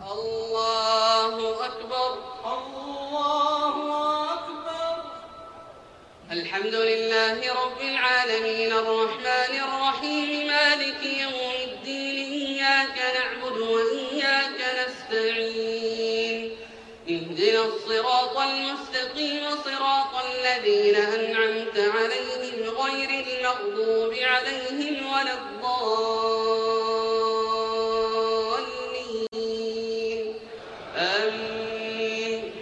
الله أكبر. الله أكبر. الحمد لله رب العالمين الرحمن الرحيم مالك يوم الدين إياك نعبد وإياك نستعين اهدنا الصراط المستقيم صراط الذين أنعمت عليهم غير المغضوب عليهم ولا الضالين آمين.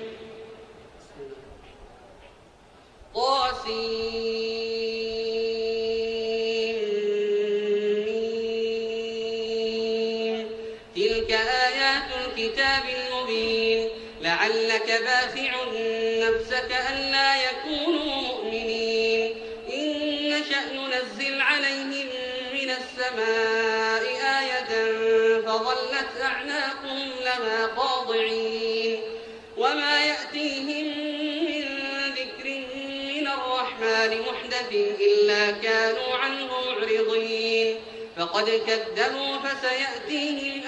تلك آيات الكتاب المبين لعلك باخع نفسك ألا يكونوا مؤمنين إن نشأ ننزل عليهم من السماء آية فظلت أعناقهم لها خاضعين وما يأتيهم من ذكر من الرحمن محدث إلا كانوا عنه معرضين فقد كذبوا فسيأتيهم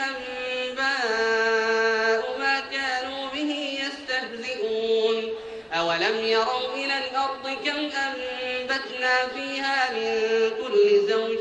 أنباء ما كانوا به يستهزئون أولم يروا إلى الأرض كم أنبتنا فيها من كل زوج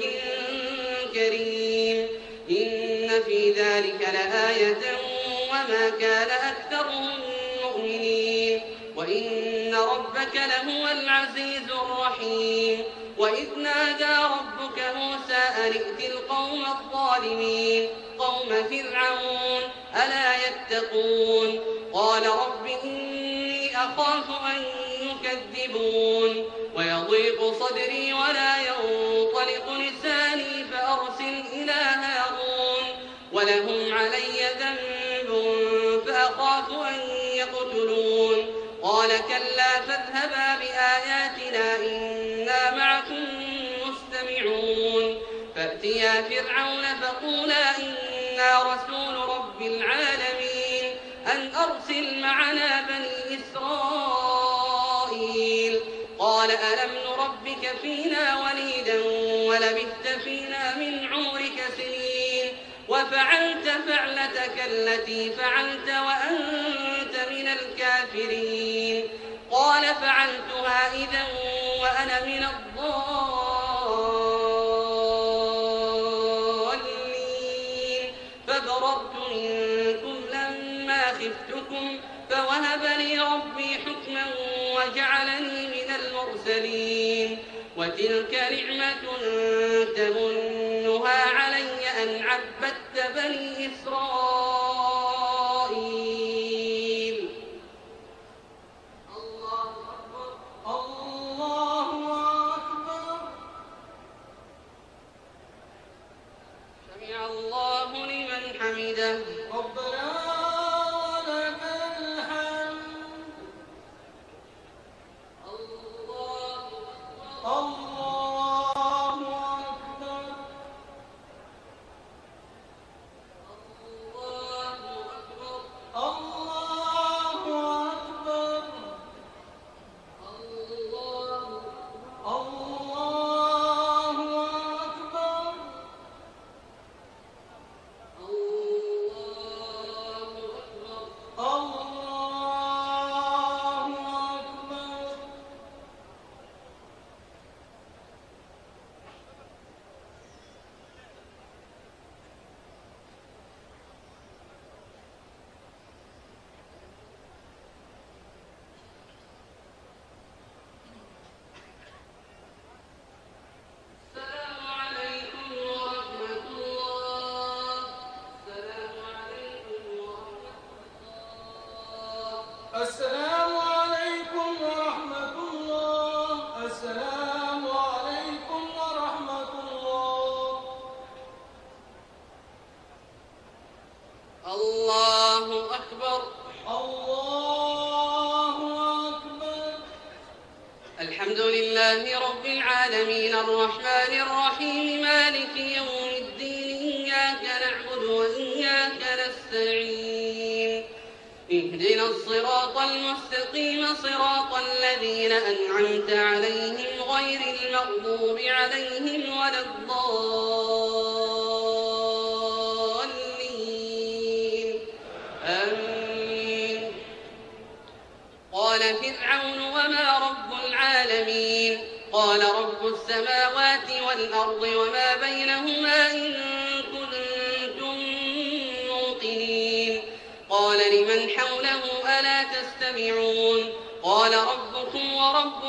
كريم إن في ذلك لآية وما كان أكثرهم مؤمنين وإن ربك لهو العزيز الرحيم وإذ نادى ربك موسى أن ائت القوم الظالمين قوم فرعون ألا يتقون قال رب إني أخاف أن يكذبون ويضيق صدري ولا ينطلق لساني فأرسل إلى هارون ولهم علي ذنب فأخاف أن يقتلون قال كلا فاذهبا بآياتنا إنا معكم مستمعون فأتيا فرعون فقولا إنا رسول رب العالمين أن أرسل معنا بني إسرائيل قال ألم نربك فينا وليدا ولبثت فينا من عمرك سنين وفعلت فعلتك التي فعلت وأنت من الكافرين قال فعلتها إذا وأنا من الضالين فبررت منكم لما خفتكم فوهب لي ربي حكما وجعلني من المرسلين وتلك نعمة تمنها علي أن عبدت بني إسرائيل. الله أكبر. الله أكبر. سمع الله لمن حمده ربنا ولك الحمد. الله أكبر. الله أكبر. الله أكبر. الله أكبر. الله أكبر. السلام عليكم ورحمة الله. السلام عليكم ورحمة الله. السلام عليكم ورحمة الله. السلام عليكم ورحمة الله. الله أكبر. الله أكبر. الحمد لله رب العالمين الرحمن الرحيم مالك يوم الدين إياك نعبد وإياك نستعين اهدنا الصراط المستقيم صراط الذين أنعمت عليهم غير المغضوب عليهم ولا الضالين السماوات والأرض وما بينهما إن كنتم موقنين قال لمن حوله ألا تستمعون قال ربكم ورب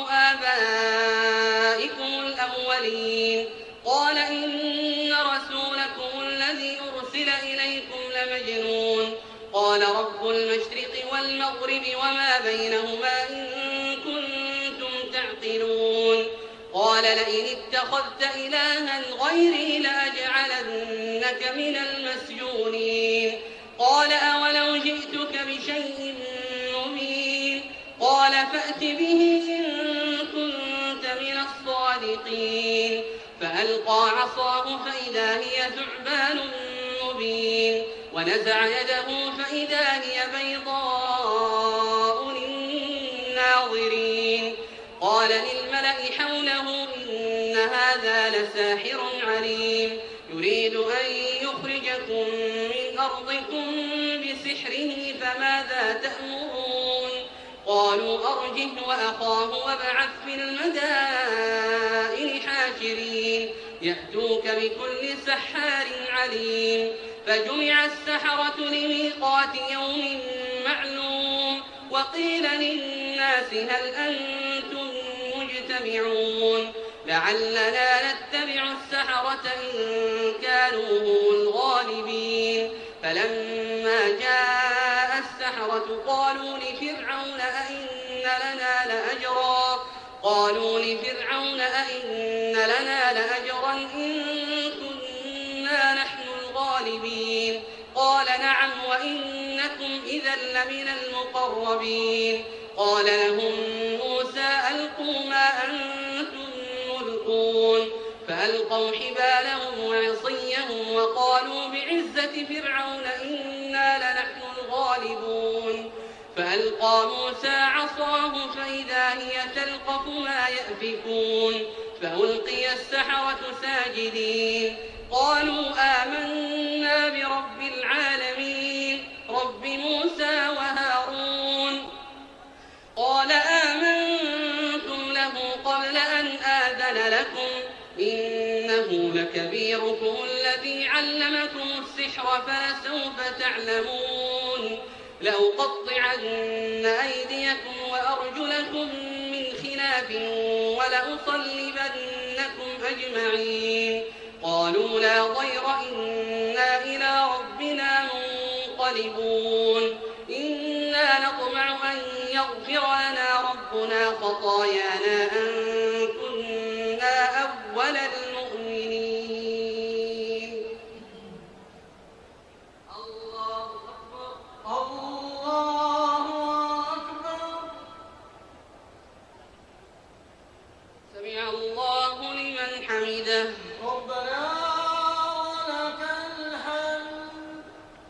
آبائكم الأولين قال إن رسولكم الذي أرسل إليكم لمجنون قال رب المشرق والمغرب وما بينهما إن كنتم تعقلون قال لئن اتخذت إلها غيري لأجعلنك من المسجونين قال أولو جئتك بشيء مبين قال فأت به إن كنت من الصادقين فألقى عصاه فإذا هي ثعبان مبين ونزع يده فإذا هي بيضاء للناظرين قال للملأ حوله إن هذا لساحر عليم يريد أن يخرجكم من أرضكم بسحره فماذا تأمرون قالوا أرجه وأخاه وابعث في المدائن حاشرين يأتوك بكل سحار عليم فجمع السحرة لميقات يوم معلوم وقيل للناس هل أنتم مجتمعون لعلنا نتبع السحرة إن كانوا هم الغالبين فلما جاء السحرة قالوا لفرعون أئن لنا لأجرا إن كنا نحن الغالبين قال نعم وإنكم إذا لمن المقربين قال لهم موسى ألقوا ما أنتم ملقون فألقوا حبالهم وعصيهم وقالوا بعزة فرعون إنا لنحن الغالبون فألقى موسى عصاه فإذا هي تلقف ما يأفكون فألقي السحرة ساجدين قالوا آمنا برب العالمين رب موسى وهارون قال آمنتم له قبل أن آذن لكم إنه لكبيركم الذي علمكم السحر فلسوف تعلمون لأقطعن أيديكم وأرجلكم من خلاف ولأصلبنكم أجمعين قالوا لا ضير إنا إلى ربنا منقلبون إنا نطمع أن يغفر لنا ربنا خطايانا أن كنا أول المؤمنين الله أكبر الله أكبر سمع الله لمن حمده ربنا ولك الحمد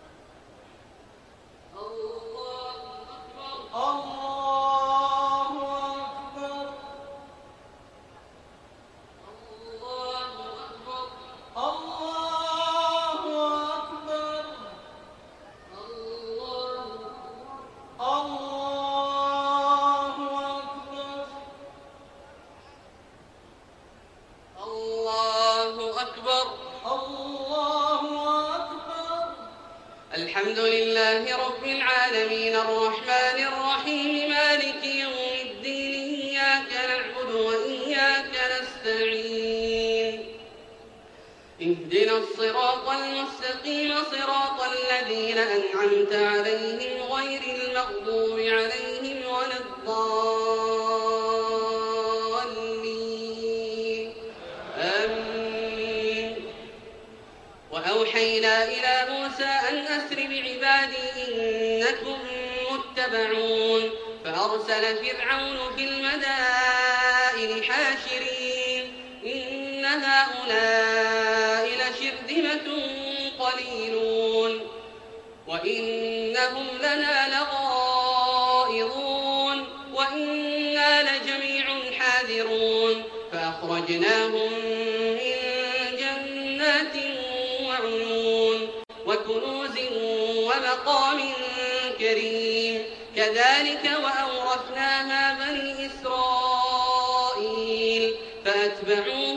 الله أكبر الله أكبر الله أكبر الله أكبر الله أكبر الله أكبر الله أكبر الحمد لله رب العالمين الرحمن الرحيم مالك يوم الدين إياك نعبد وإياك نستعين اهدنا الصراط المستقيم صراط الذين أنعمت عليهم غير المغضوب عليهم ولا الضالين آمين وأوحينا إلى موسى أن أسر بعبادي إنكم متبعون فأرسل فرعون في المدائن حاشرين إن هؤلاء لشرذمة قليلون وإنهم لنا لغائظون وإنا لجميع حاذرون فأخرجناهم من جنات وعيون وكنوز ومقام كريم كذلك وأورثناها بني إسرائيل فأتبعوهم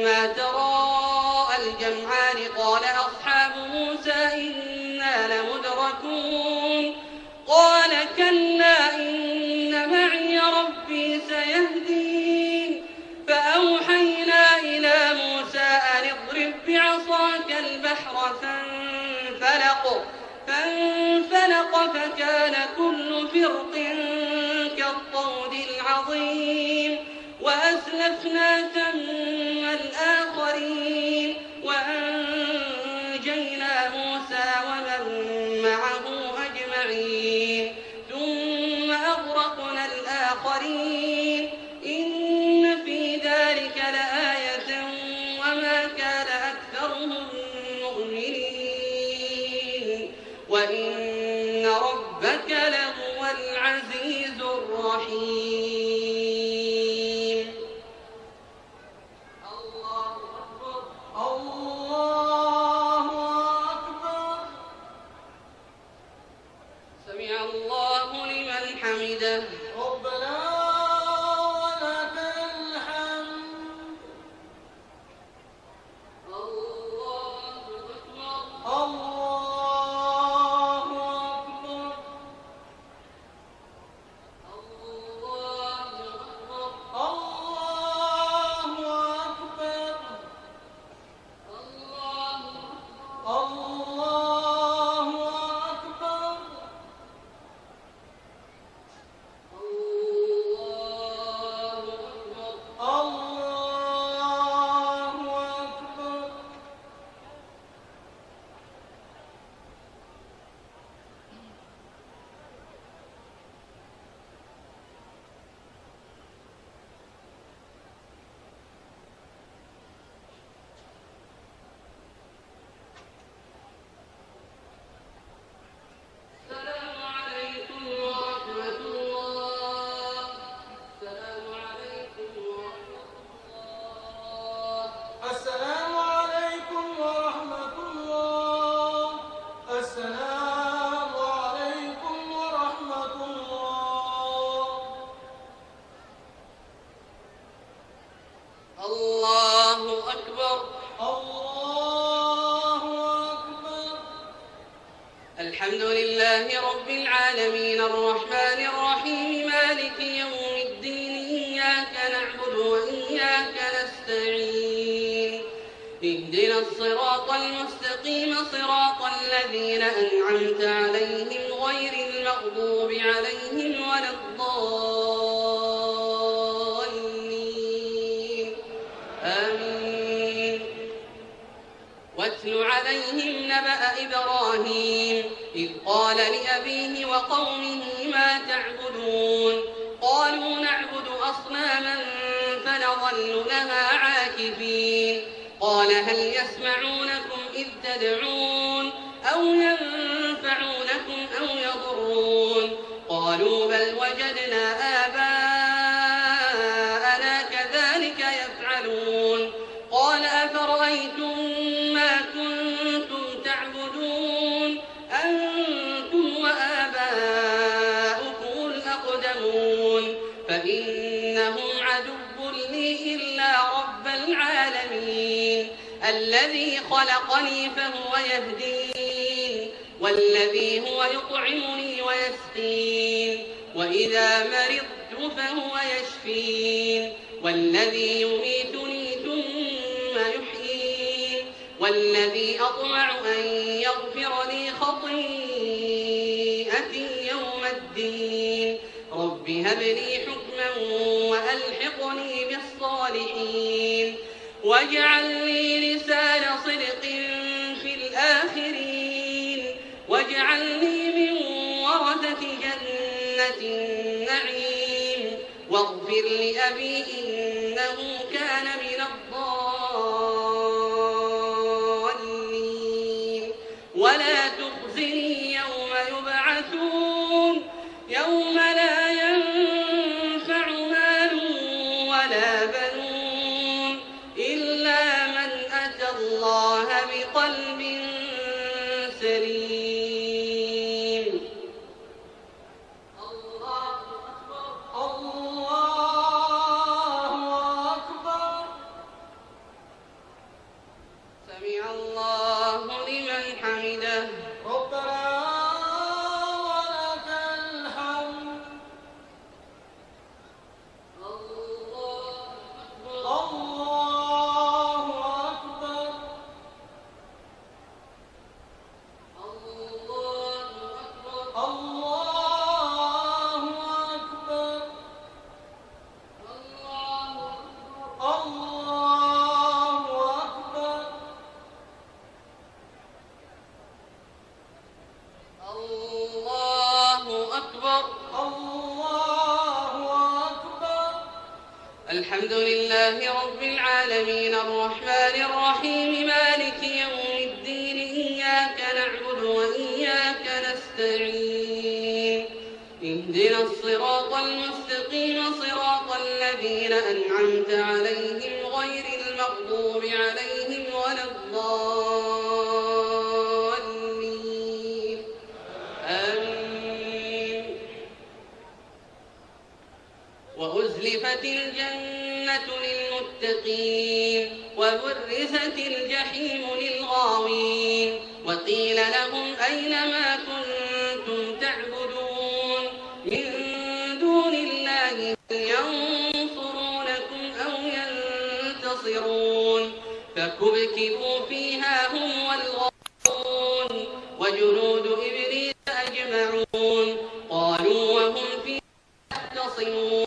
فلما تراءى الجمعان قال أصحاب موسى إنا لمدركون قال كلا إن معي ربي سيهدين فأوحينا إلى موسى أن اضرب بعصاك البحر فانفلق فكان كل فرق كالطود العظيم وأزلفنا ثم الآخرين وأنجينا موسى ومن معه أجمعين ثم أغرقنا الآخرين إن في ذلك لآية وما كان أكثرهم مؤمنين وإن ربك لهو العزيز الرحيم. الله أكبر. الله أكبر. سمع الله لمن حمده. ربنا ولك الحمد. الله أكبر. الله أكبر. الله أكبر. الله أكبر. الله الله أكبر. الله أكبر. السلام عليكم ورحمة الله. السلام عليكم ورحمة الله. السلام عليكم ورحمة الله. السلام عليكم ورحمة الله. الله أكبر. الله أكبر. الحمد لله رب العالمين الرحمن الرحيم مالك يوم الدين إياك نعبد وإياك نستعين اهدنا الصراط المستقيم صراط الذين أنعمت عليهم غير المغضوب عليهم ولا الضالين آمين. واتل عليهم نبأ إبراهيم إذ قال لأبيه وقومه ما تعبدون قالوا نعبد أصناما فنظل لها عاكفين قال هل يسمعونكم إذ تدعون أو ينفعونكم أو يضرون قالوا بل وجدنا آباءنا كذلك يفعلون قال أفرأيتم ما كنتم تعبدون أنتم وآباؤكم الأقدمون فإنهم عدو لي إلا رب العالمين الذي خلقني فهو يهدين والذي هو يطعمني ويسقين وإذا مرضت فهو يشفين والذي يميتني ثم يحيين والذي أطمع أن يغفر لي خطيئتي يوم الدين رب هب لي حكما وألحقني بالصالحين واجعل لي لسان صدق في الآخرين واجعلني من ورثة جنة النعيم واغفر لأبي إنه كان من الضالين ولا تخزني يوم يبعثون يوم لا ينفع مال ولا بنون إلا من أتى الله بقلب سليم. الله أكبر. الله أكبر. لله رب العالمين الرحمن الرحيم مالك يوم الدين إياك نعبد وإياك نستعين اهدنا الصراط المستقيم صراط الذين أنعمت عليهم غير المغضوب عليهم ولا الضالين آمين. وأزلفت الجنة للمتقين وبرزت الجحيم للغاوين وقيل لهم أين ما كنتم تعبدون من دون الله ينصرونكم أو ينتصرون فكبكبوا فيها هم والغاوون وجنود إبليس أجمعون قالوا وهم فيها يختصمون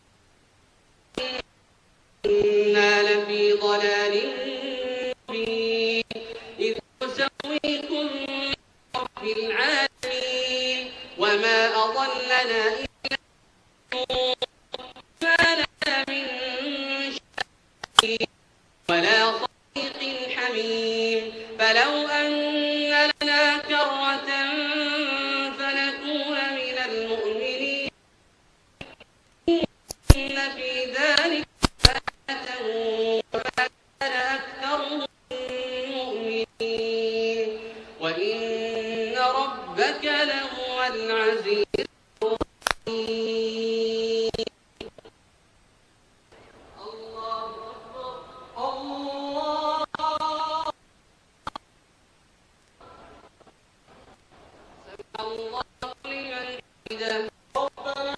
إنا لفي ضلال مبين إذ نسويكم برب العالمين وما أضلنا إلا النور ما لنا من شفيع ولا صديق حميم فلو أن لنا كرة فنكون من المؤمنين إن في ذلك وما كان أكثرهم مؤمنين وإن ربك لهو العزيز الرحيم. الله أكبر الله سمع الله لمن حمده ربنا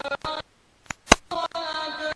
ولك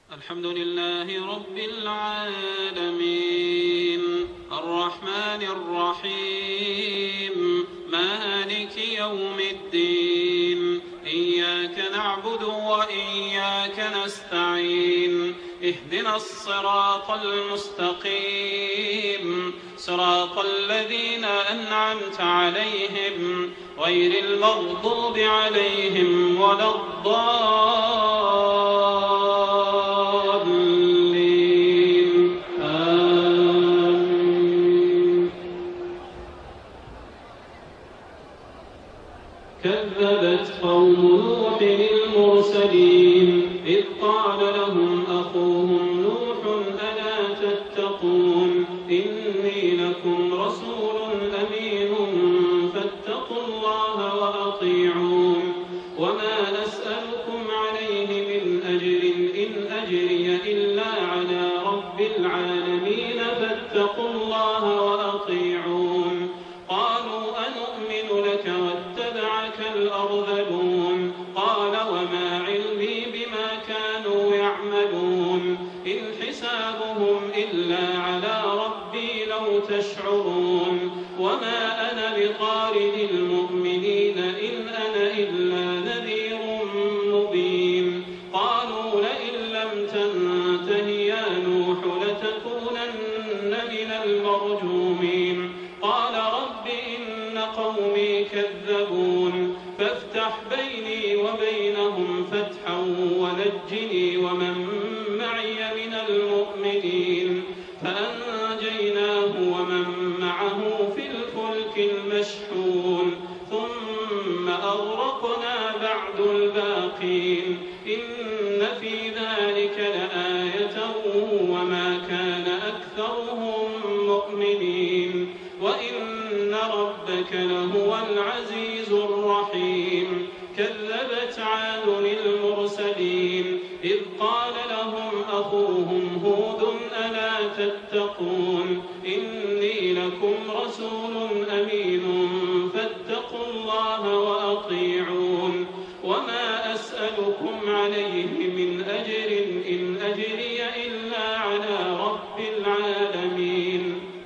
الحمد لله رب العالمين الرحمن الرحيم مالك يوم الدين إياك نعبد وإياك نستعين اهدنا الصراط المستقيم صراط الذين أنعمت عليهم غير المغضوب عليهم ولا الضالين آمين. كذبت قوم نوح المرسلين إذ قال لهم أخوهم نوح ألا تتقون إني لكم رسول أمين فاتقوا الله وأطيعون وما أسألكم عليه من أجر إن أجري إلا على رب العالمين فاتقوا الله وأطيعون قالوا أنؤمن لك واتبعك الأرذلون قال وما علمي بما كانوا يعملون إن حسابهم إلا على ربي لو تشعرون وما أنا بطارد المؤمنين إن أنا إلا نذير مبين قالوا لئن لم تنته يا نوح لتكونن من المرجومين قال رب إن قومي كذبون فافتح بيني وبينهم فتحا ونجني ومن معي من المؤمنين فأنجيناه ومن معه في الفلك المشحون ثم أغرقنا بعد الباقين إن في ذلك لآية وما كان أكثرهم مؤمنين وإن ربك لهو العزيز الرحيم كذبت عاد المرسلين إذ قال لهم أخوهم هود ألا تتقون إني لكم رسول أمين فاتقوا الله وأطيعون وما أسألكم عليه من أجر إن أجري إلا على رب العالمين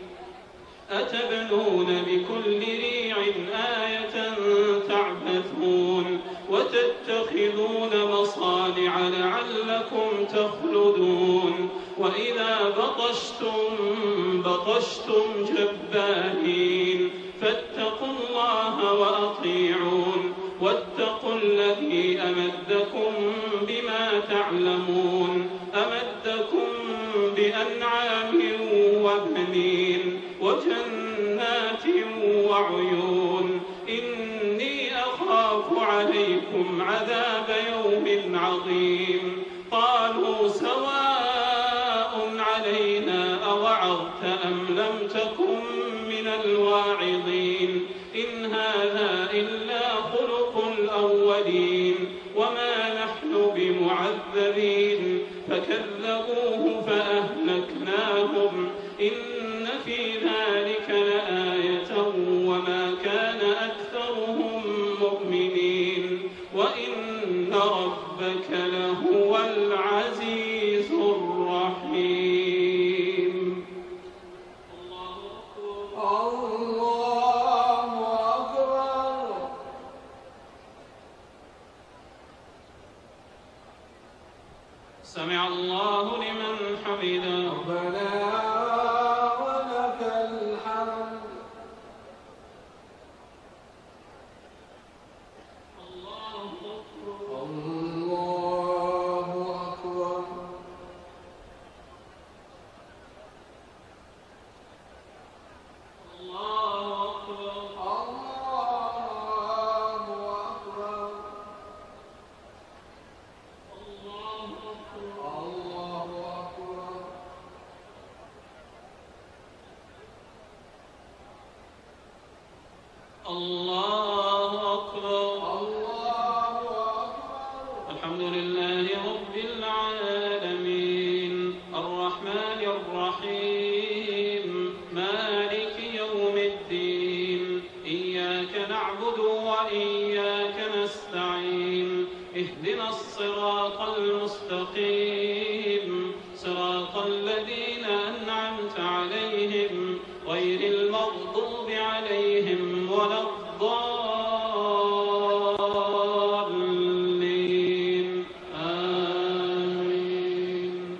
أتبنون بكل ريع آية تعبثون وتتخذون مصانع لعلكم تخلدون وإذا بطشتم جبارين فاتقوا الله وأطيعون واتقوا الذي أمدكم بما تعلمون أمدكم بأنعام وبنين وجنات وعيون إني أخاف عليكم عذاب يوم عظيم قالوا سواء علينا أوعظت أم لم تكن من الواعظين إن هذا إلا خلق الأولين وما نحن بمعذبين فكذبوه فأهلكناهم إن في ذلك لآية وما كان أكثرهم مؤمنين وإن ربك لهو العزيز الرحيم. الله أكبر. سمع الله لمن حمده ربنا ولك الحمد. الله أكبر. الله أكبر. الله أكبر. الله أكبر. الحمد لله رب العالمين الرحمن الرحيم مالك يوم الدين إياك نعبد وإياك نستعين اهدنا الصراط المستقيم الذين أنعمت عليهم غير المغضوب عليهم ولا الضالين آمين.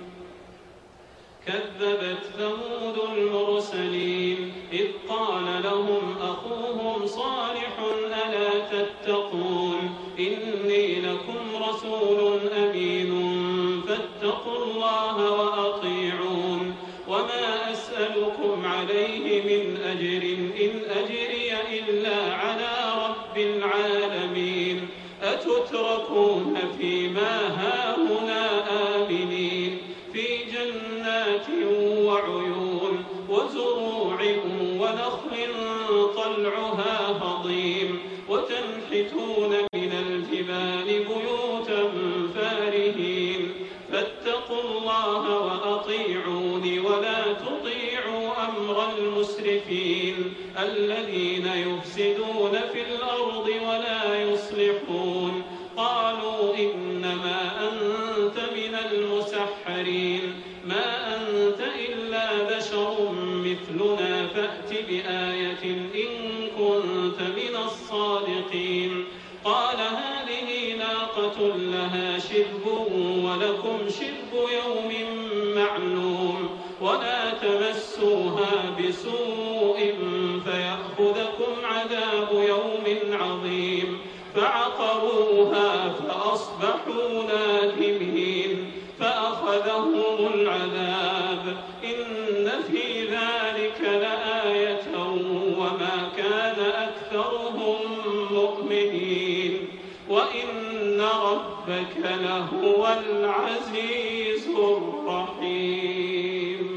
كذبت ثمود المرسلين إذ قال لهم أخوهم صالح ألا تتقون إني لكم رسول أمين فاتقوا الله وأطيعون وما أسألكم عليه من أجر إن أجري إلا على رب العالمين أتتركون فيما هاهنا آمنين في جنات وعيون وزروع ونخل طلعها هضيم وتنحتون من الجبال بيوتا فارهين فاتقوا الله وأطيعون ولا تطيعوا أمر المسرفين الذين يفسدون في الأرض ولا يصلحون قالوا إنما أنت من المسحرين ما أنت إلا بشر مثلنا فأت بآية إن كنت من الصادقين قال هذه ناقة لها شرب ولكم شرب يوم معلوم ولا تمسوها بسوء فيأخذكم عذاب يوم عظيم فعقروها فأصبحوا نادمين فأخذهم العذاب إن في ذلك لآية وما كان أكثرهم مؤمنين وإن ربك لهو العزيز الرحيم.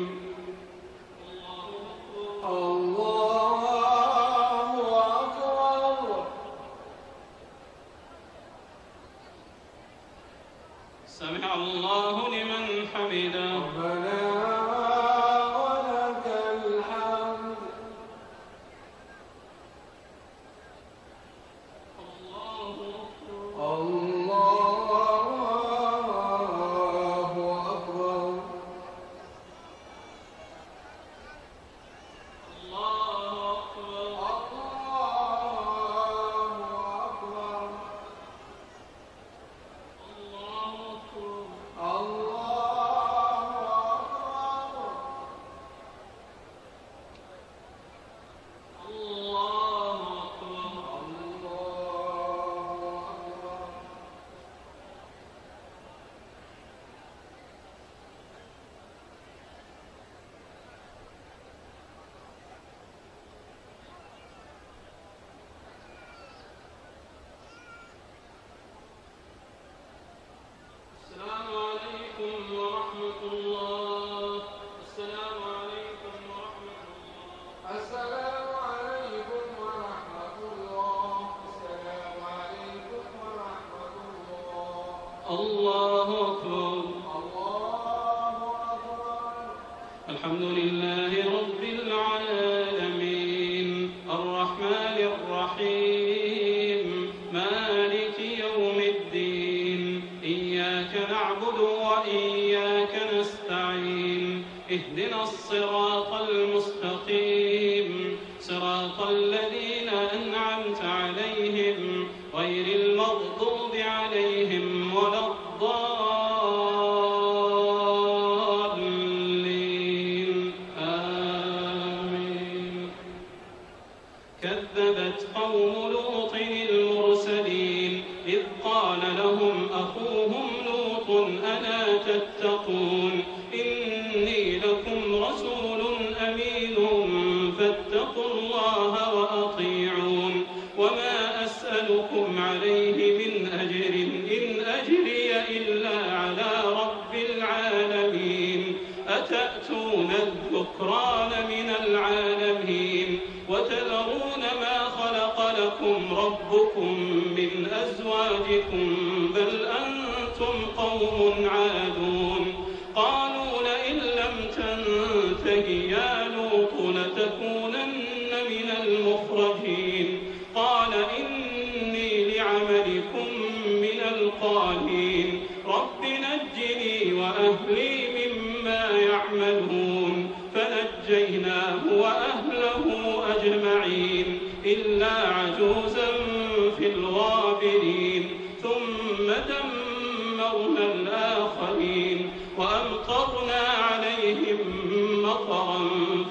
الله أكبر. سمع الله لمن حمده. ربنا ولك الحمد. الله أكبر. السلام عليكم ورحمة الله. السلام عليكم ورحمة الله. السلام عليكم ورحمة الله. السلام عليكم ورحمة الله. الله أكبر. الله أكبر. الحمد لله رب العالمين الرحمن الرحيم مالك يوم الدين إياك نعبد وإياك نستعين اهدنا الصراط المستقيم صراط الذين أنعمت عليهم غير المغضوب عليهم ولا الضالين آمين. كذبت قوم لوط المرسلين إذ قال لهم أخوهم لوط ألا تتقون إني لكم رسول أمين فاتقوا الله وأطيعون وما أسألكم عليه من أجر إن أجري إلا على رب العالمين أتأتون الذكران من العالمين وتذرون ما خلق لكم ربكم من أزواجكم بل أنتم قوم عادون قالوا لئن لم تنته يا لوط لتكونن من المخرجين قال إني لعملكم من القالين رب نجني وأهلي مما يعملون ودمرنا الآخرين وأمطرنا عليهم مطرا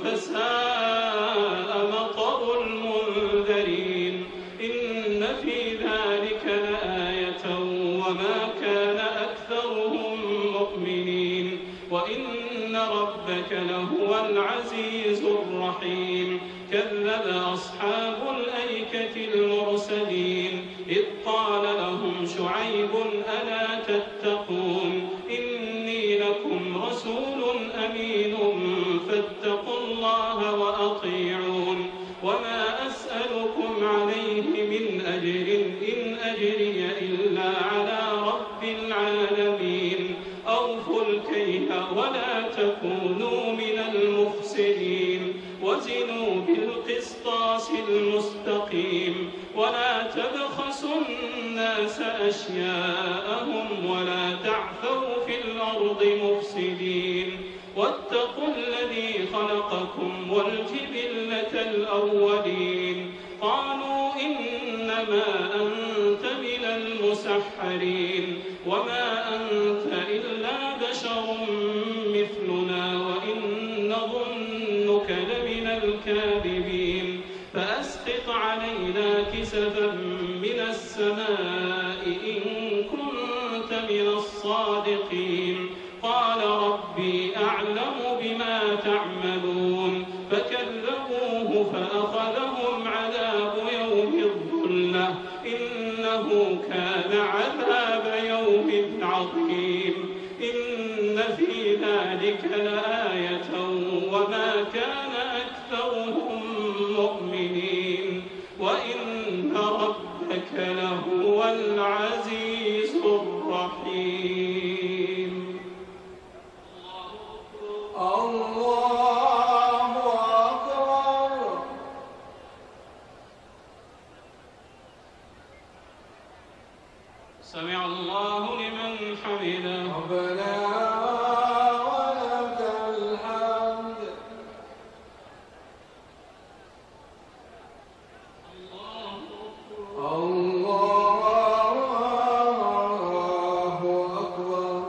فساء مطر المنذرين إن في ذلك لآية وما كان أكثرهم مؤمنين وإن ربك لهو العزيز الرحيم كذب أصحاب الأيكة المرسلين إذ قال لهم شعيب ألا تتقون إني لكم رسول أمين فاتقوا الله وأطيعون وما أسألكم عليه من أجر إن أجري إلا على رب العالمين أوفوا الكيل ولا تكونوا من المخسرين وزنوا بالقسطاس المستقيم ولا تبخسوا الناس أشياءهم ولا تعثوا في الأرض مفسدين واتقوا الذي خلقكم والجبلة الأولين قالوا إنما أنت من المسحرين وما أنت إلا بشر مثلنا وإن نظنك لمن الكاذبين فأسقط علينا كسفا من السماء إن كنت من الصادقين قال ربي أعلم بما تعملون فكذبوه فأخذهم عذاب يوم الظلة إنه كان عذاب يوم عظيم إن في ذلك لآية وما كان أكثرهم مؤمنين وإن ربك لهو العزيز الرحيم الله أكبر. سمع الله لمن حمده ربنا ولك الحمد. الله أكبر.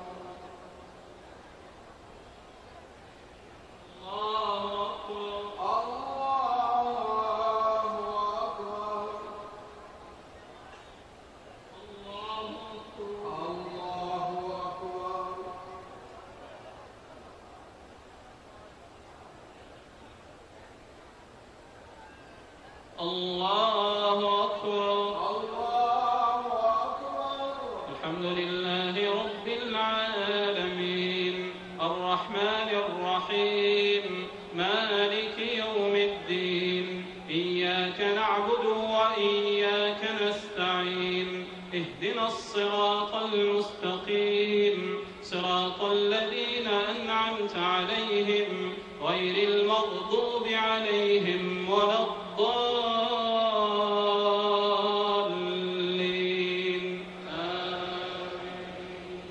الله أكبر. الله أكبر. الحمد لله رب العالمين الرحمن الرحيم مالك يوم الدين إياك نعبد وإياك نستعين اهدنا الصراط المستقيم صراط الذين أنعمت عليهم غير المغضوب عليهم ولا الضالين آمين.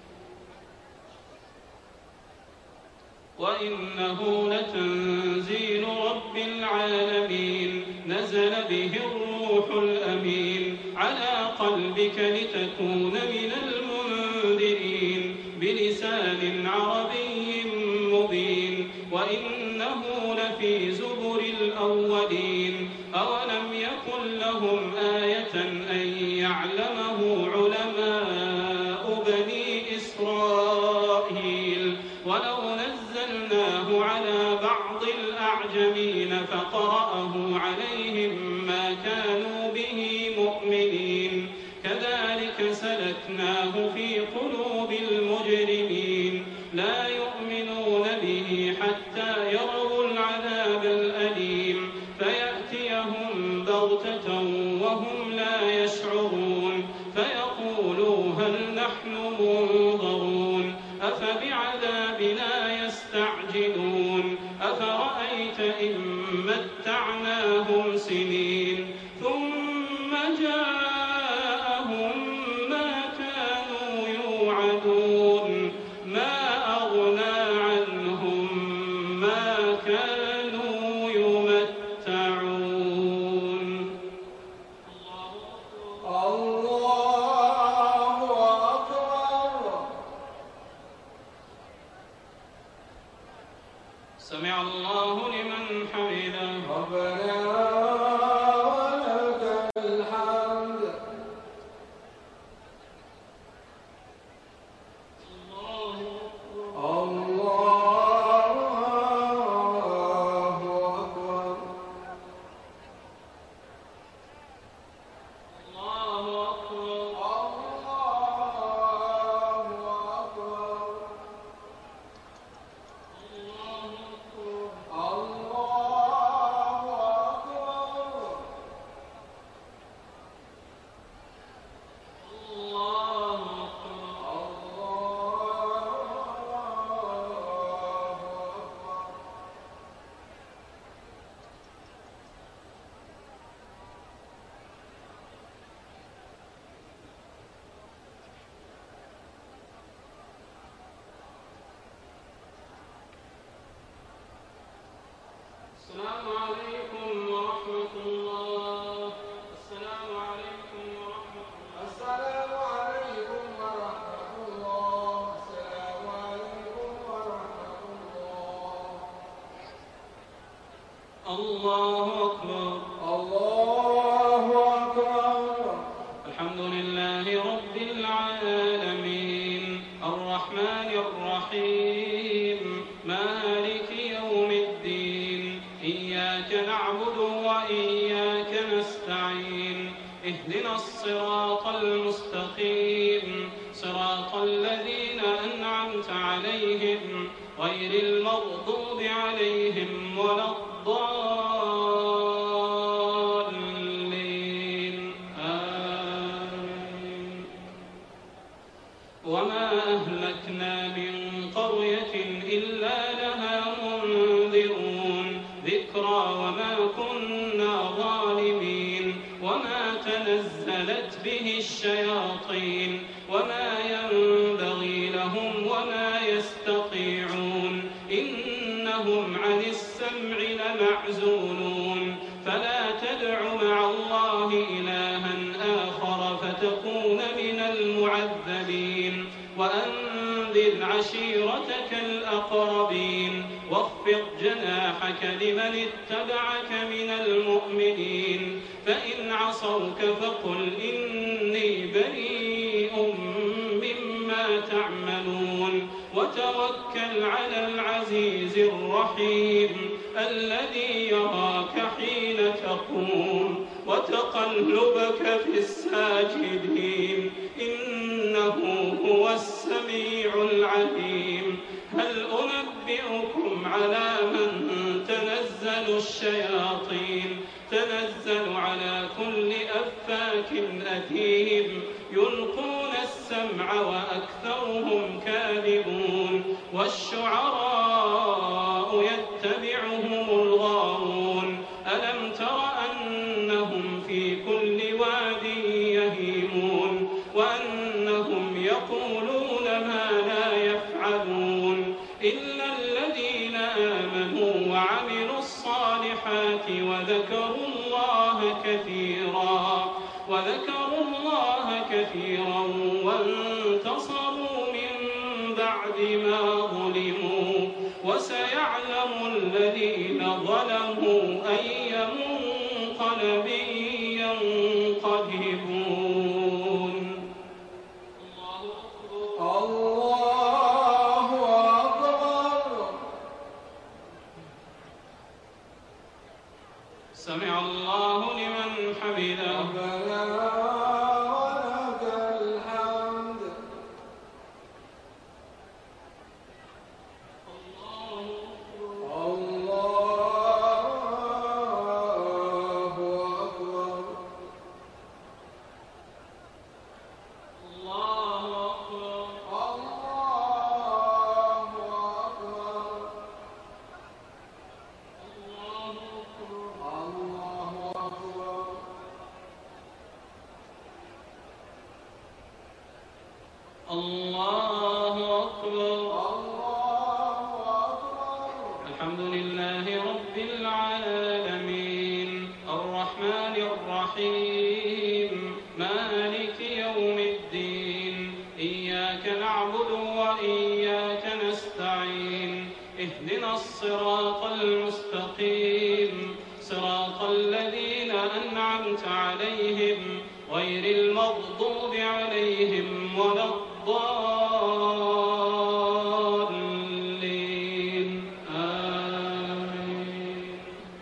وإنه لتنزيل رب العالمين نزل به الروح الأمين على قلبك لتكون من المنذرين بلسان عربي مبين وإنه لفي زبر الأولين أولم يكن لهم آية أن يعلمه علماء بني إسرائيل ولو نزلناه على بعض الأعجمين فقرأه عليهم ما كانوا به مؤمنين كذلك سلكناه في قلوب المجرمين لا يؤمنون به حتى يروا العذاب الأليم فيأتيهم بغتة وهم لا يشعرون فيقولوا هل نحن منظرون أفبعذابنا يستعجلون أفرأيت إن متعناهم سنين ثم جاءهم ما كانوا يوعدون ما أغنى عنهم ما كانوا يمتعون. الله أكبر. سمع الله لمن حمده. ربنا ولك الحمد. الله أكبر. السلام عليكم ورحمة الله. السلام عليكم ورحمة الله. السلام عليكم ورحمة الله. السلام عليكم ورحمة الله. الله أكبر. الله أكبر. الحمد لله رب العالمين الرحمن الرحيم مالك يوم الدين إياك نعبد وإياك نستعين اهدنا الصراط المستقيم صراط الذين أنعمت عليهم غير المغضوب عليهم ولا الضالين آمين. وما أهلكنا من قرية إلا لها منذرون ذكرى وما كنا ظالمين وما تنزلت به الشياطين وما ينبغي لهم وما يستطيعون إنهم عن السمع لمعزولون فلا تدع مع الله إلها آخر فتكون من المعذبين وأنذر عشيرتك الأقربين واخفض جناحك لمن اتبعك من المؤمنين فإن عصوك فقل إني بريء مما تعملون وتوكل على العزيز الرحيم الذي يراك حين تقوم وتقلبك في الساجدين إنه هو السميع العليم. هل أنبئكم على من تنزل الشياطين تنزل على كل أفاك أثيم يلقون السمع وأكثرهم كاذبون والشعراء يتبعهم الغاوون ألم تر أنهم في كل واد يهيمون وأنهم يقولون ما لا يفعلون إلا الذين آمنوا وعملوا الصالحات وذكروا الله كثيرا وانتصروا من بعد ما ظلموا وسيعلم الذين ظلموا أي منقلب ينقلبون. الله أكبر. سمع الله لمن حمده. ربنا ولك الحمد. الله أكبر. الحمد لله رب العالمين الرحمن الرحيم مالك يوم الدين إياك نعبد وإياك نستعين اهدنا الصراط المستقيم صراط الذين أنعمت عليهم غير المغضوب عليهم ولا الضالين آمين.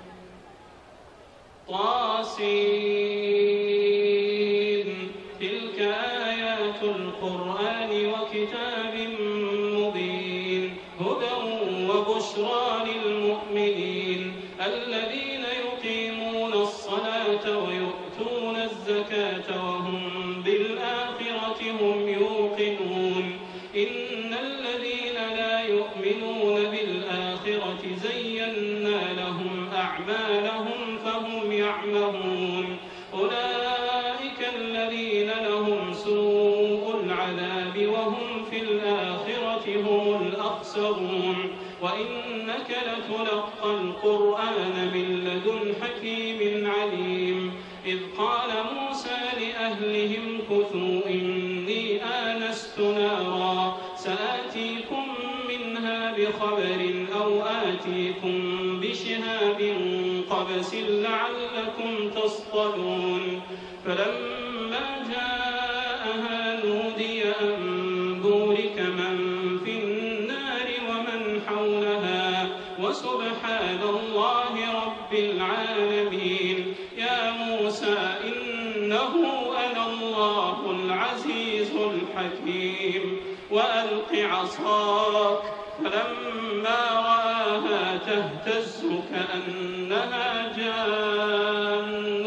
طاسين تلك آيات القرآن وكتاب مبين هدى وبشرى للمؤمنين الذين يقيمون الصلاة ويؤتون الزكاة وهم بالآخرة هم يوقنون إن الذين لا يؤمنون بالآخرة زينا لهم أعمالهم فهم يعمهون أولئك الذين لهم سوء العذاب وهم في الآخرة هم الأخسرون وإنك لتلقى القرآن من لدن حكيم عليم إذ قال موسى لأهلهم كثوا إني آنست نارا سآتيكم منها بخبر أو آتيكم بشهاب قبس لعلكم تصطلون فلما جاءها نودي أن بورك من في النار ومن حولها وسبحان الله رب العالمين يا موسى إنه أنا الله العزيز الحكيم وألق عصاك فلما رآها تهتز كأنها جان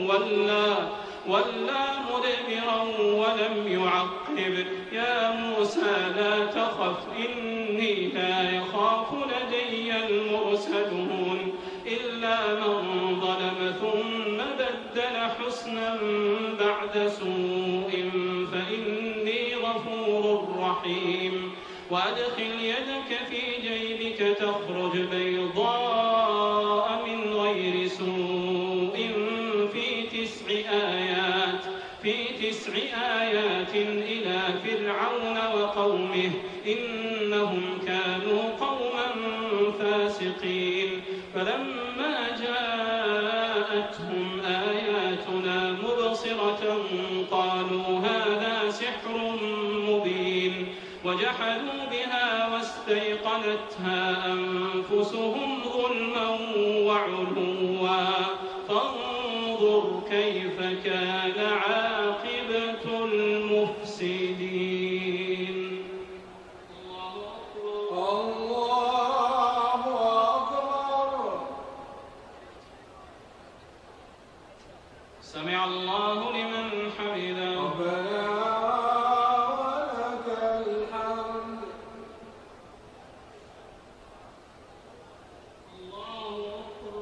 ولا مدبرا ولم يعقب يا موسى لا تخف إني لا يخاف لدي المرسلون إلا من ظلم ثم بدل حسنا بعد سوء فإني غفور رحيم وأدخل يدك في جيبك تخرج بيضاء من غير سوء في تسع آيات إلى فرعون وقومه إنهم كانوا قوما فاسقين فلما جاءتهم آياتنا مبصرة قالوا هذا سحر مبين وجحدوا بها واستيقنتها أنفسهم ظلما وعلوا فانظر كيف كان عاقبة المفسدين. الله أكبر. سمع الله لمن حمده ربنا ولك الحمد. الله أكبر.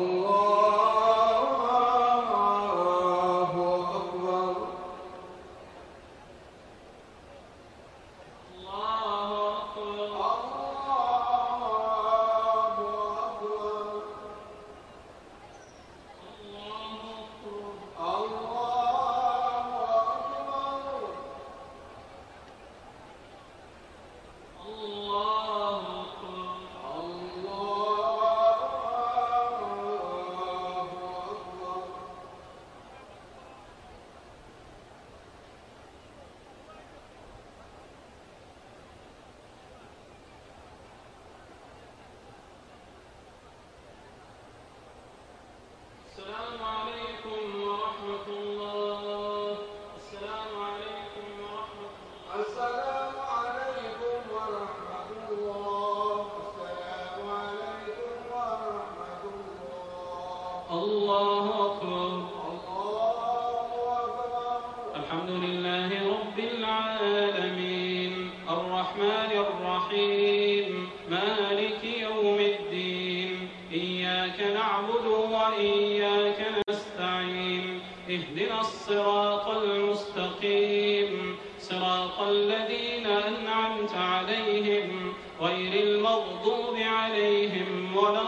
السلام عليكم ورحمة الله. السلام عليكم ورحمة الله. السلام عليكم ورحمة الله. السلام عليكم ورحمة الله. الله أكبر. الله أكبر. الحمد لله رب العالمين الرحمن الرحيم مالك يوم الدين إياك نعبد وإياك نستعين اهدنا الصراط المستقيم صراط الذين أنعمت عليهم غير المغضوب عليهم ولا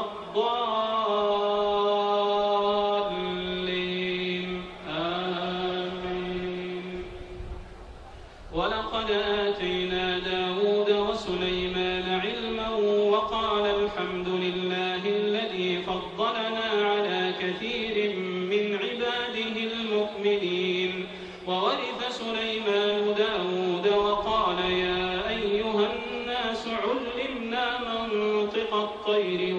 الضالين آمين. ولقد آتينا داود وسليمان علما وقال الناس علمنا منطق الطير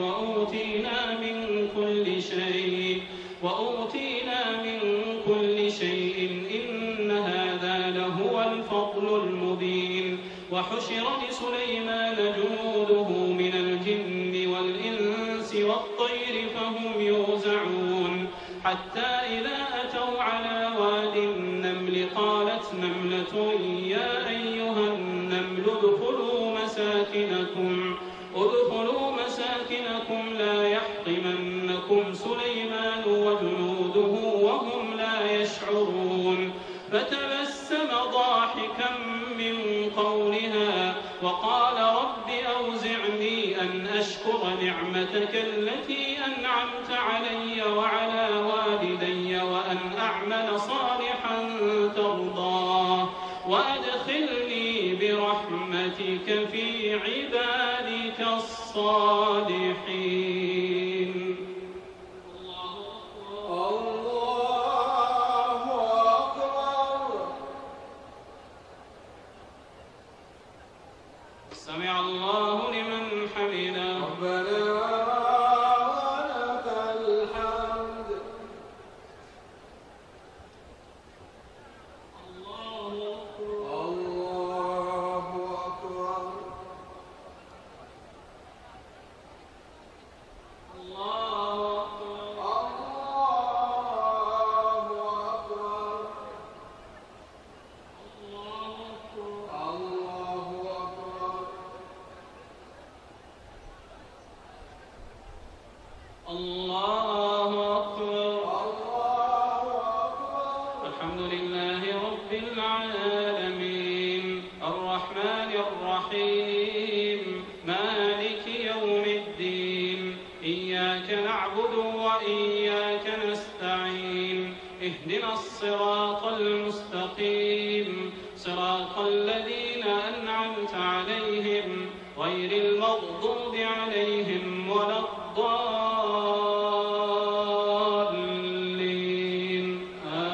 وأوتينا من كل شيء إن هذا لهو الفضل المبين وحشر لسليمان جنوده من الجن والإنس والطير فهم يوزعون حتى إذا أتوا على واد النمل قالت نملة يا أيها النمل ادخلوا مساكنكم لا يحطمنكم سليمان وجنوده وهم لا يشعرون فتبسم ضاحكا من قولها وقال رب أوزعني أن أشكر نعمتك التي أنعمت علي وعلى والدي وأن أعمل صالحا ترضاه وأدخلني برحمتك في عبادك الصالحين. الله أكبر. سمع الله لمن حمده. ربنا ولك الحمد. الله أكبر. الله أكبر. الحمد لله رب العالمين الرحمن الرحيم مالك يوم الدين إياك نعبد وإياك نستعين اهدنا الصراط المستقيم صراط الذين أنعمت عليهم غير المغضوب عليهم ولا الضالين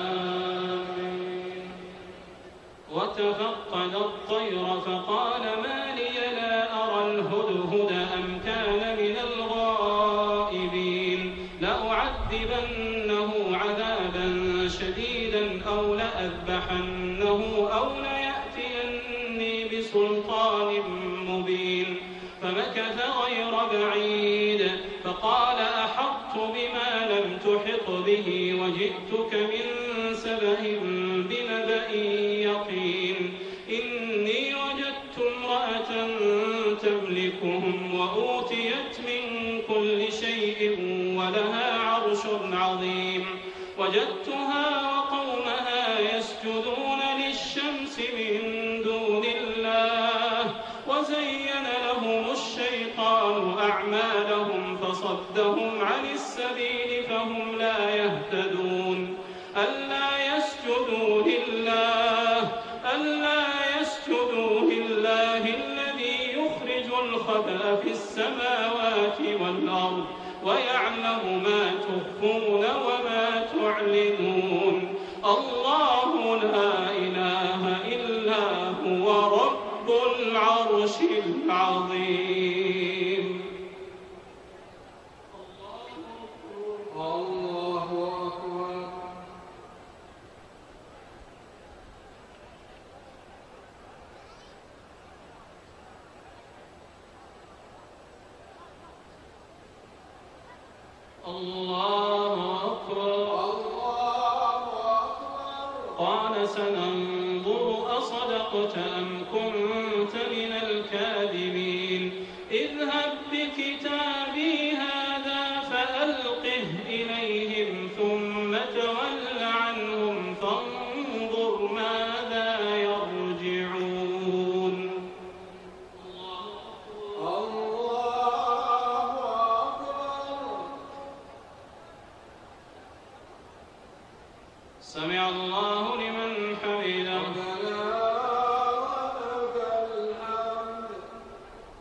آمين. وتفقد الطير فقال ما لي لا أرى الهدهد أم كان من الغائبين لأعذبنه عذابا شديدا أو لأذبحنه أو ليأتيني بسلطان مبين فمكث غير بعيد فقال أحطت بما لم تحط به وجئتك من سبأ بنبأ يقين إني وجدت امرأة تملكهم وأوتيت من كل شيء ولها عرش عظيم وجدتها وقومها يسجدون للشمس من دون الله وزين لهم الشيطان أعمالهم فصدهم عن السبيل فهم لا يهتدون ألا يسجدوا لله الذي يخرج الخبأ في السماوات والأرض ويعلم ما تخفون وما تعلنون الله لا إله إلا هو رب العرش العظيم. الله أكبر. الله أكبر. قال سننظر أصدقت أم كنت من الكاذبين اذهب بكتابي هذا فألقه إليهم ثم تول عنهم فانظر ماذا يرجعون. سمع الله لمن حمده. ربنا ولك الحمد.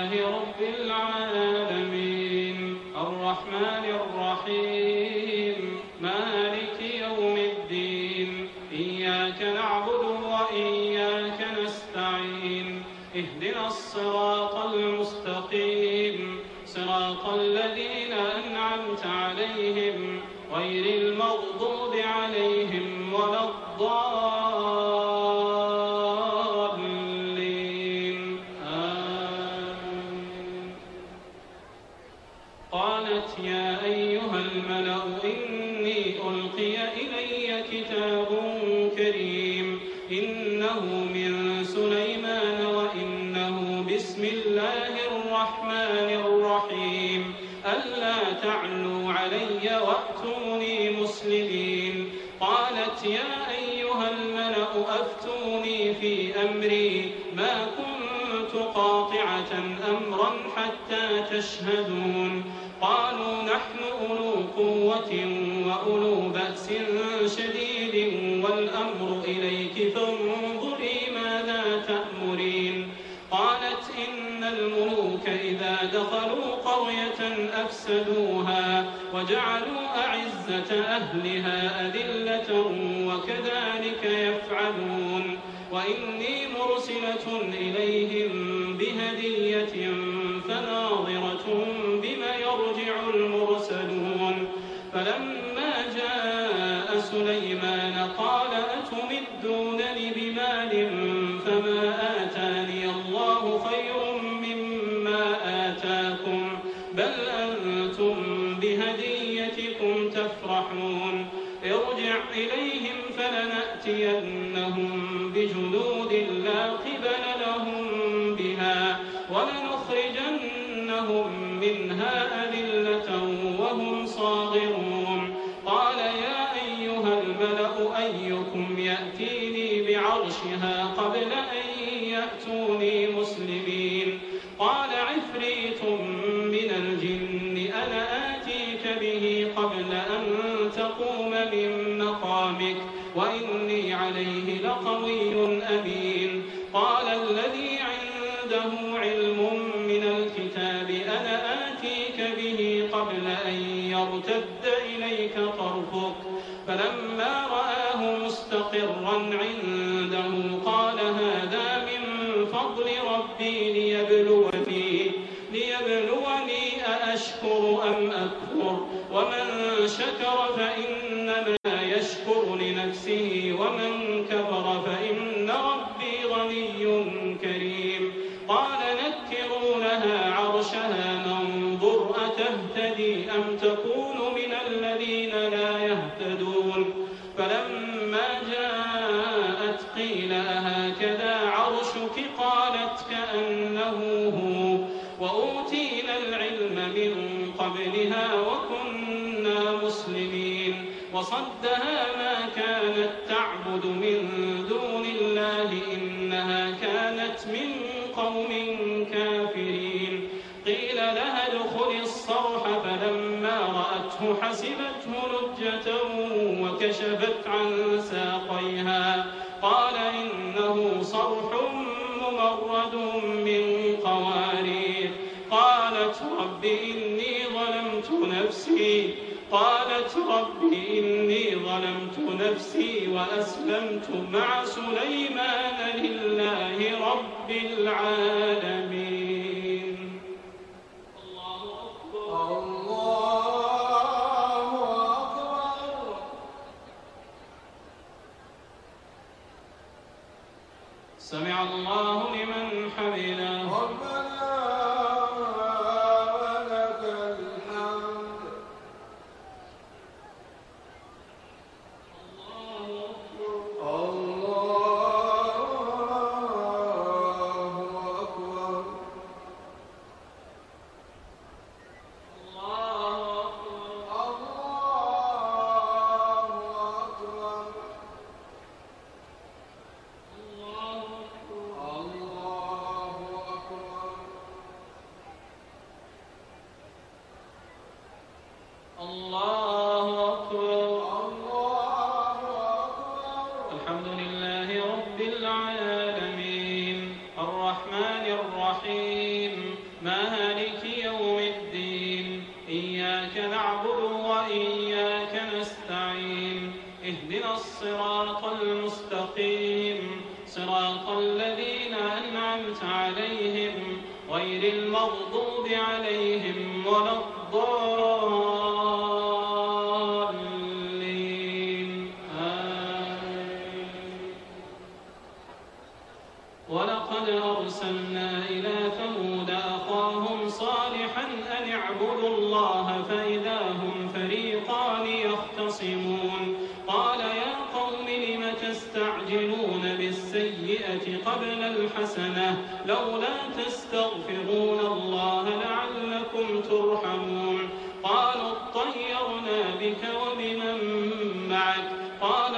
لله رب العالمين الرحمن الرحيم مالك يوم الدين إياك نعبد وإياك نستعين اهدنا الصراط المستقيم صراط الذين أنعمت عليهم غير المغضوب عليهم ولا الضالين آمين. قالت يا أيها الملأ إني ألقي إلي كتاب كريم إنه من سليمان وإنه بسم الله الرحمن الرحيم ألا تعلوا علي وأتوني مسلمين. قالت يا أيها الملأ أفتوني في أمري ما كنت قاطعة أمرا حتى تشهدون. قالوا نحن أولو قوة وأولو بأس شديد والأمر إليك فانظري ماذا تأمرين. قالت إن الملوك إذا دخلوا قرية أفسدوها وجعلوا أعزة أهلها أذلة وكذلك يفعلون. وإني مرسلة إليهم بهدية فناظرة بما يرجع المرسلون. فلما جاء سليمان قال أتمدونني بمال فما آتاني الله خير مما آتاكم بل أنتم بهديتكم تفرحون. ارجع إليهم فلنأتينهم بجنود لا قبل لهم بها ولنخرجنهم منها أذلة وهم صاغرون. قال يا أيها الملأ أيكم يأتيني بعرشها قبل أن يأتوني مسلمين. قال عفريت من الجن أنا آتيك به قبل أن تقوم من مقامك وإني عليه لقوي أمين. قال الذي عنده علم من الكتاب أنا آتيك به قبل أن يرتد إليك طرفك. فلما رآه مستقرا عنده قال هذا من فضل ربي ليبلوني أأشكر أم أكفر. ومن شكر فإنما يشكر لنفسه ومن كفر فإن ربي غني كريم. قال نكروا لها عرشها ننظر أتهتدي أم تكون من الذين لا يهتدون. فلما جاءت قيل أهكذا عرشك قالت كأنه هو وأوتينا العلم من قبلها وكنا مسلمين. وصدها ما كانت تعبد من دون الله إنها كانت من قوم كافرين. قيل لها ادخل الصرح فلما رأته حسبته لجة وكشفت عن ساقيها قال إنه صرح ممرد من قوارير. قالت رب إني ظلمت نفسي وأسلمت مع سليمان لله رب العالمين. الله أكبر. الله أكبر. سمع الله لمن حمده. ربنا ولك الحمد. الله أكبر. الصراط المستقيم صراط الذين أنعمت عليهم غير المغضوب عليهم ولا الضالين آمين. ولقد أرسلنا إلى ثمود أخاهم صالحا أن اعبدوا الله فإذا هم فريقان يختصمون قال يا قوم لم تستعجلون بالسيئة قبل الحسنة لولا تستغفرون الله لعلكم ترحمون قالوا اطيرنا بك وبمن معك قال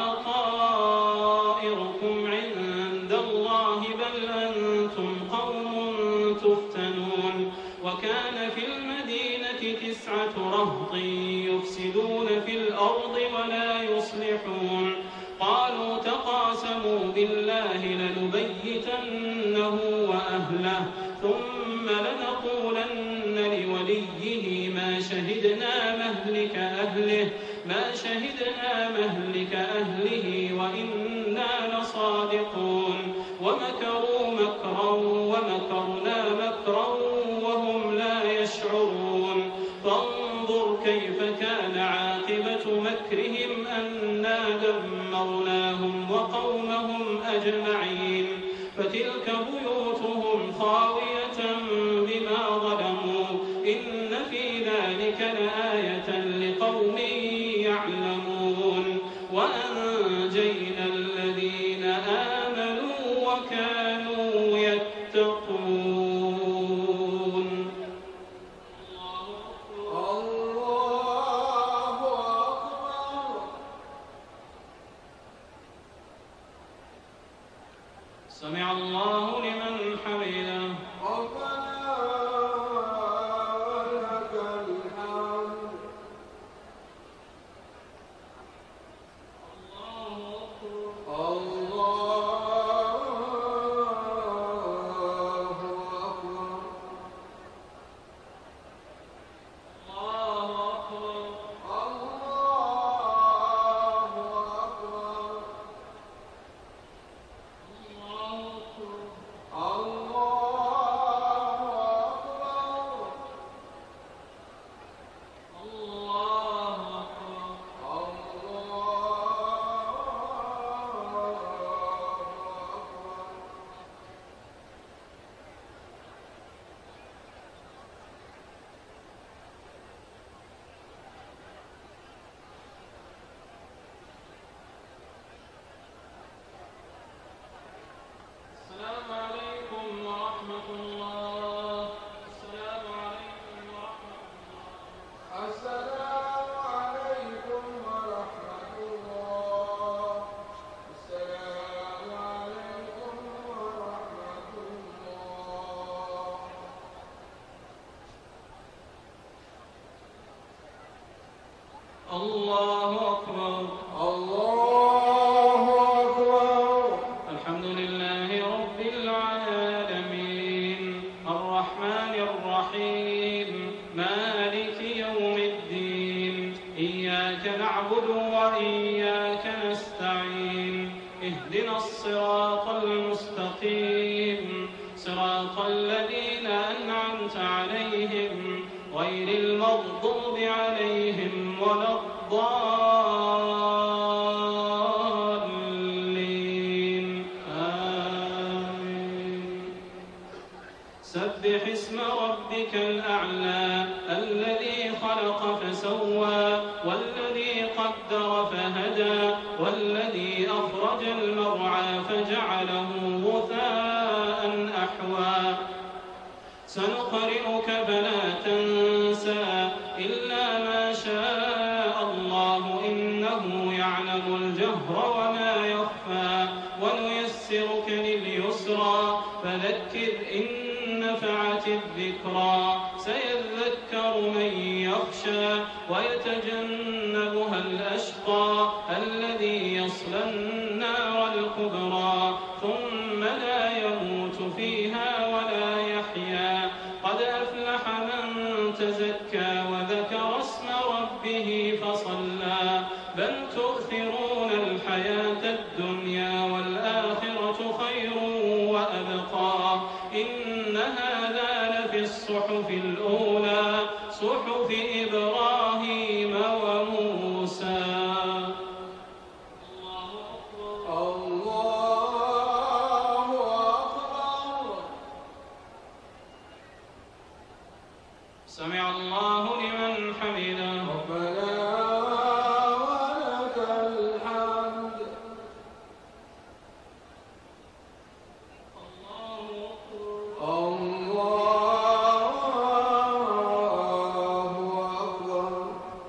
طائركم عند الله بل أنتم قوم تفتنون وكان في المدينة 9 رهط يفسدون في الأرض ولا يصلحون قالوا تقاسموا بالله لنبيتنه وأهله ثم لنقولن لوليه ما شهدنا مهلك أهله وإنا لصادقون ومكروا مكرا ومكرنا مكرا وهم لا يشعرون فانظر كيف كان عاقبة مكرهم أنا دمرناهم وقومهم أجمعين فتلك بيوتهم خاوية بما ظلموا إن في ذلك لآية لقوم يعلمون وأنجينا الذين آمنوا وكانوا يتقون. الله أكبر. سمع الله لمن حمده. ربنا لك الحمد. الله أكبر. السلام عليكم ورحمة الله. السلام عليكم ورحمة الله. السلام عليكم ورحمة الله. السلام عليكم ورحمة الله. الله أكبر. الله أكبر. الحمد لله رب العالمين الرحمن الرحيم مالك يوم الدين إياك نعبد وإياك نستعين اهدنا الصراط المستقيم صراط الذين أنعمت عليهم غير المغضوب عليهم ولا الضالين آمين. سبح اسم ربك الأعلى الذي خلق فسوى والذي قدر فهدى والذي أخرج المرعى فجعله غثاء أحوى سنقرئك فلا تنسى إلا ما شاء الله إنه يعلم الجهر وما يخفى ونيسرك لليسرى فذكر إن نفعت الذكرى سيذكر من يخشى ويتجنبها الأشقى الذي يصلى النار الكبرى ثم لا يموت فيها ولا يحيا قد أفلح من تزكى وذكر اسم ربه فصلى بل تؤثرون الحياة الأولى صحف إبراهيم وموسى. سمع الله لمن حمده. ربنا ولك الحمد. الله أكبر.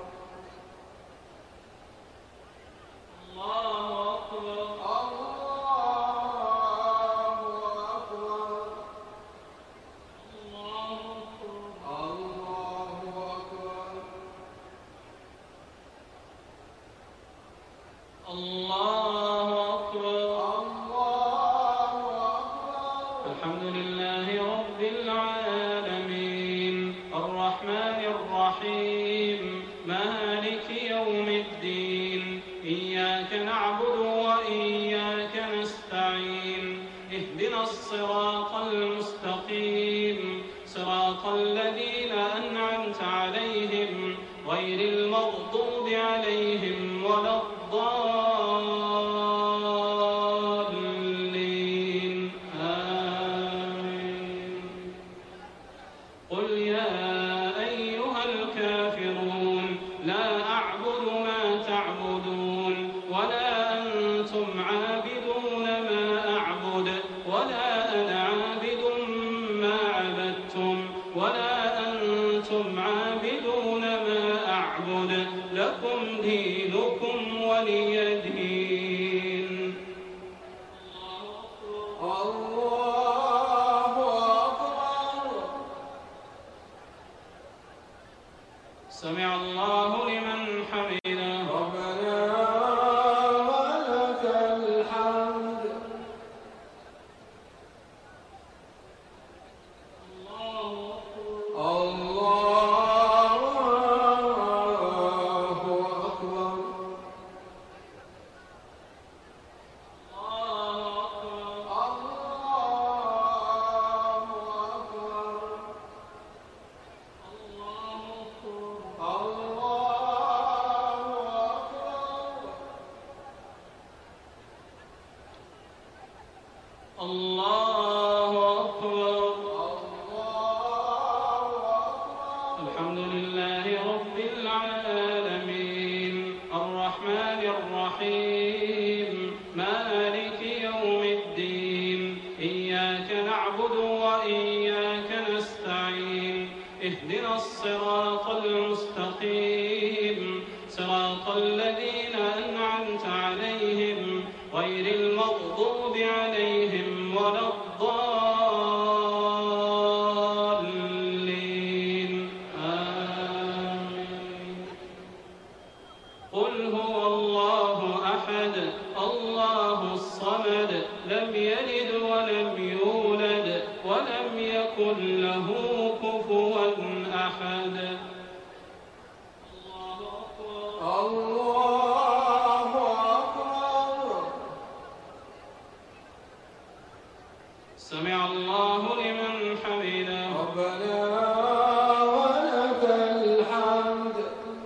الله أكبر. الحمد لله رب العالمين الرحمن الرحيم مالك يوم الدين إياك نعبد وإياك نستعين اهدنا الصراط المستقيم صراط الذين أنعمت عليهم غير المغضوب عليهم ولا الضالين آمين. قل يا أيها الكافرون لا أعبد ما تعبدون ولا أنتم عابدون ما أعبد ولا أنا عابد ما عبدتم ولا أنتم عابدون ما أعبد لكم دينكم ولي دين. الله أكبر. سمع الله لمن حمده. ربنا ولك الحمد. الله أكبر. الله أكبر. الحمد لله رب العالمين الرحمن الرحيم مالك يوم الدين إياك نعبد وإياك نستعين اهدنا الصراط المستقيم صراط الذين أنعمت عليهم غير المغضوب عليهم ولا الضالين آمين. قل هو الله أحد الله الصمد لم يلد ولم يولد ولم يكن له كفوا أحد. الله أكبر. سمع الله لمن حمده. ربنا ولك الحمد.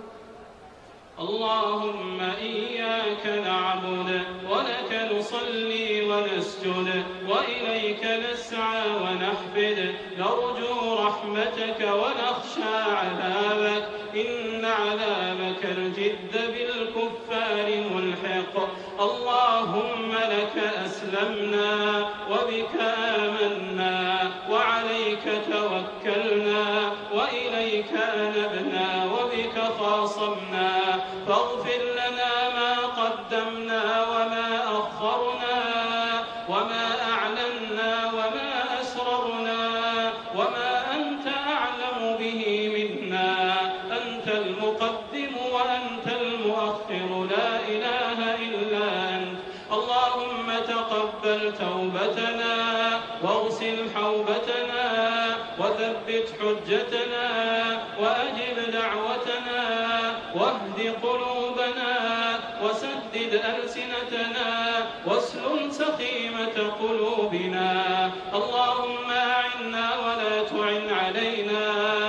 اللهم إياك نعبد ولك نصلي ونسجد وإليك نسعى ونحفد نرجو رحمتك ونخشى عذابك إن عذابك الجد بالكفار ملحق. اللهم لك أسلمنا وبك آمنا وعليك توكلنا وإليك أنبنا وبك خاصمنا فاغفر لنا ما قدمنا وما أخرنا وما أعلنا وما أسررنا وما أنت أعلم به منا أنت المقدم وأنت المؤخر لا إله إلا أنت. اللهم تقبل توبتنا واغسل حوبتنا وثبت حجتنا وأجب دعوتنا واهد قلوبنا وسدد ألسنتنا واسلل سخيمة قلوبنا. اللهم أعنا ولا تعن علينا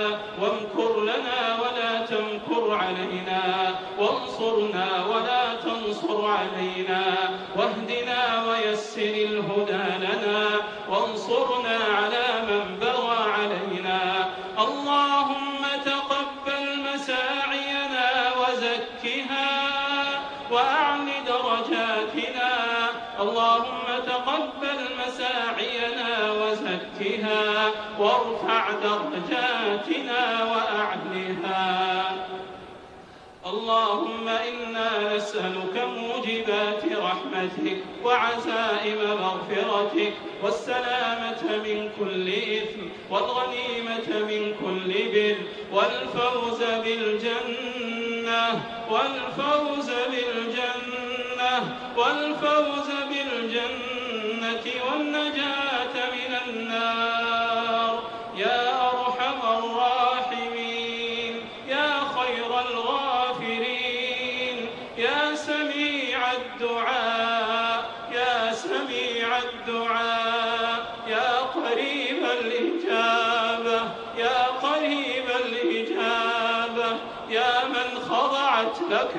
علينا وانصرنا ولا تنصر علينا واهدنا ويسر الهدى لنا وانصرنا على من بغى علينا. اللهم تقبل مساعينا وزكها وأعل درجاتنا. اللهم تقبل مساعينا وزكها وارفع درجاتنا وأعلها. اللهم إنا نسألك موجبات رحمتك وعزائم مغفرتك والسلامة من كل إثم والغنيمة من كل بر والفوز بالجنة والنجاة من النار يا أرحم الراحمين يا خير الغافرين يا سميع الدعاء يا قريب الإجابة يا من خضعت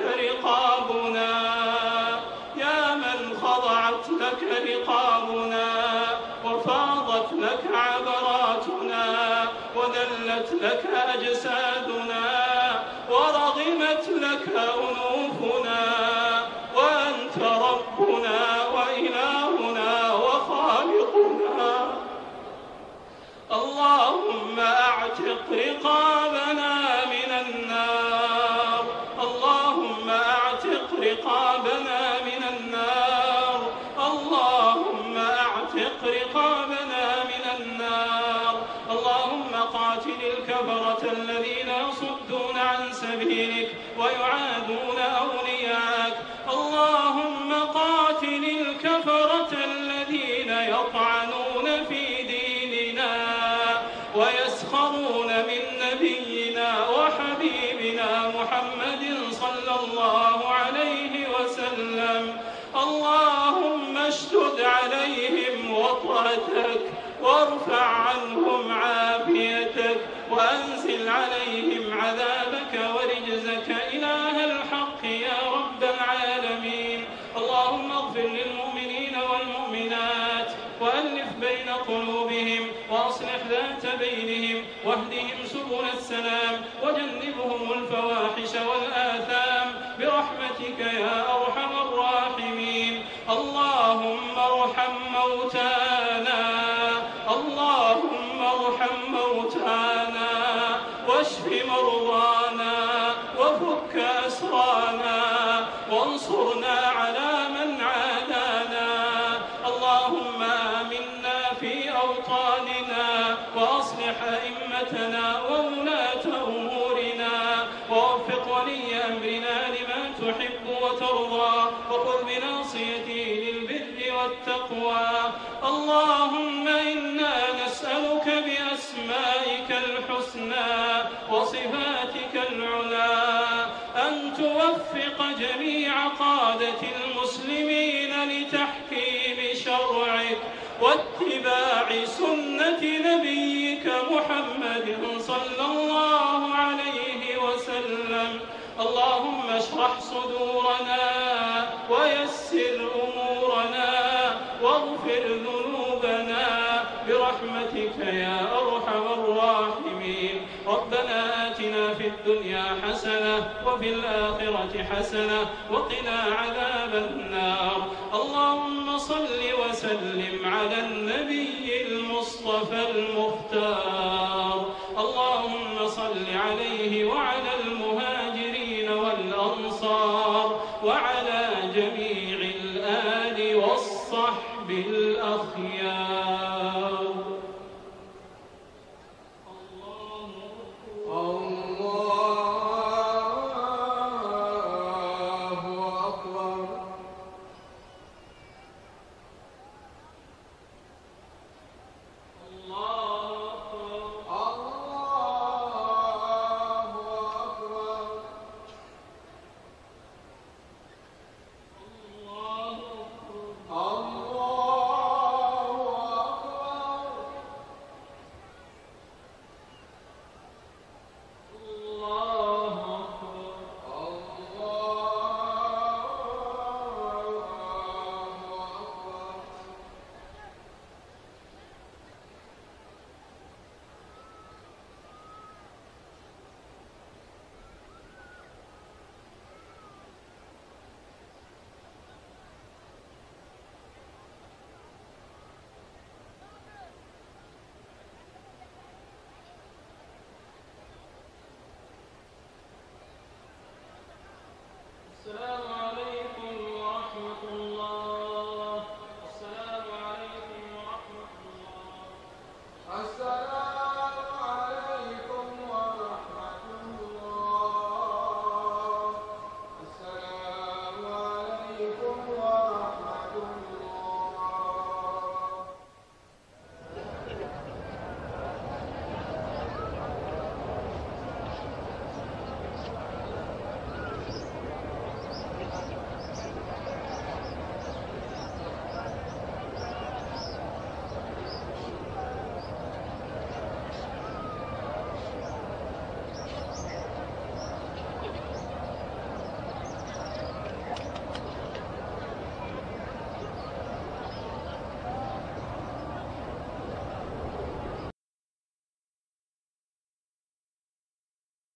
لك رقابنا وفاضت لك عبراتنا وذلت لك أجسادنا ورغمت لك أنوفنا وأنت ربنا وإلهنا وخالقنا. اللهم أعتق رقابنا من النار اللهم أعتق رقابنا من النار اللهم أعتق رقابنا من النار. اللهم قاتل الكفرة الذين يصدون عن سبيلك ويعادون أولياءك. اللهم قاتل الكفرة الذين يطعنون في ديننا ويسخرون من نبينا وحبيبنا محمد صلى الله عليه وسلم. اللهم اشدد عليهم وطأتك وارفع عنهم عافيتك وأنزل عليهم عذابك ورجزك إله الحق يا رب العالمين. اللهم اغفر للمؤمنين والمؤمنات وألف بين قلوبهم وأصلح ذات بينهم واهدهم سبل السلام وجنبهم الفواحش والآثام برحمتك يا أرحم الراحمين. اللهم ارحم موتانا واشف مرضانا وفك أسرانا وانصرنا على من عادانا. اللهم آمنا في أوطاننا وأصلح أئمتنا وولاة أمورنا ووفق ولي أمرنا لما تحب وترضى وخذ بناصيته للبر والتقوى. اللهم إنا نسألك بأسمائك الحسنى وصفاتك العلى أن توفق جميع قادة المسلمين لتحكيم شرعك واتباع سنة نبيك محمد صلى الله عليه وسلم. اللهم اشرح صدورنا ويسر أمورنا واغفر ذنوبنا برحمتك يا أرحم الراحمين. ربنا آتنا في الدنيا حسنة وفي الآخرة حسنة وقنا عذاب النار. اللهم صل وسلم على النبي المصطفى المختار. اللهم صل عليه وعلى